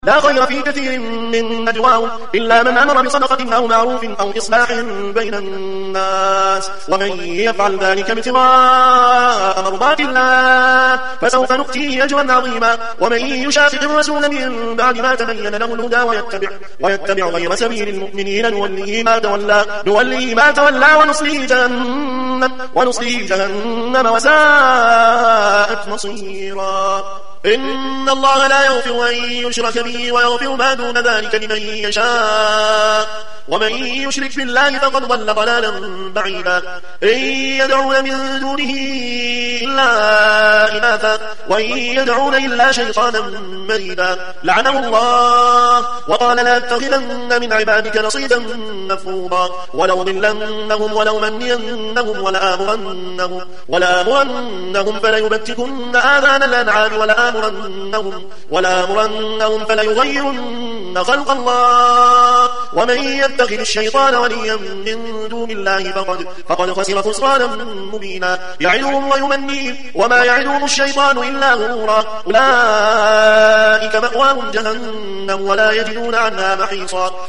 لا خير في كثير من نجواهم إلا من أمر بصدقة أو معروف أو إصلاح بين الناس ومن يفعل ذلك ابتغاء مرضات الله فسوف نؤتيه أجرا عظيما ومن يشاقق الرسول من بعد ما تبين له الهدى ويتبع غير سبيل المؤمنين نوليه ما تولى ونصليه جهنم وساءت مصيرا. إن الله لا يغفر أن يشرك به ويغفر ما دون ذلك لمن يشاء ومن يشرك بالله فقد ضل ضلالا بعيدا. إن يدعون من دونه إلا إناثا وإن يدعون إلا شيطانا مريدا لعنه الله وقال لا أتخذن من عبادك نصيبا مفروضا ولو ضلنهم ولو منينهم ولآمرنهم فليبتكن آذان الأنعام ولآمرنهم فليغيرن خلق الله ومن يتخذ الشيطان وليا من دون الله فقد خسر خسرانا مبينا. يعدهم ويمنيهم وما يعدهم الشيطان إلا غرورا. أولئك مأواهم جهنم ولا يجدون عنها محيصا.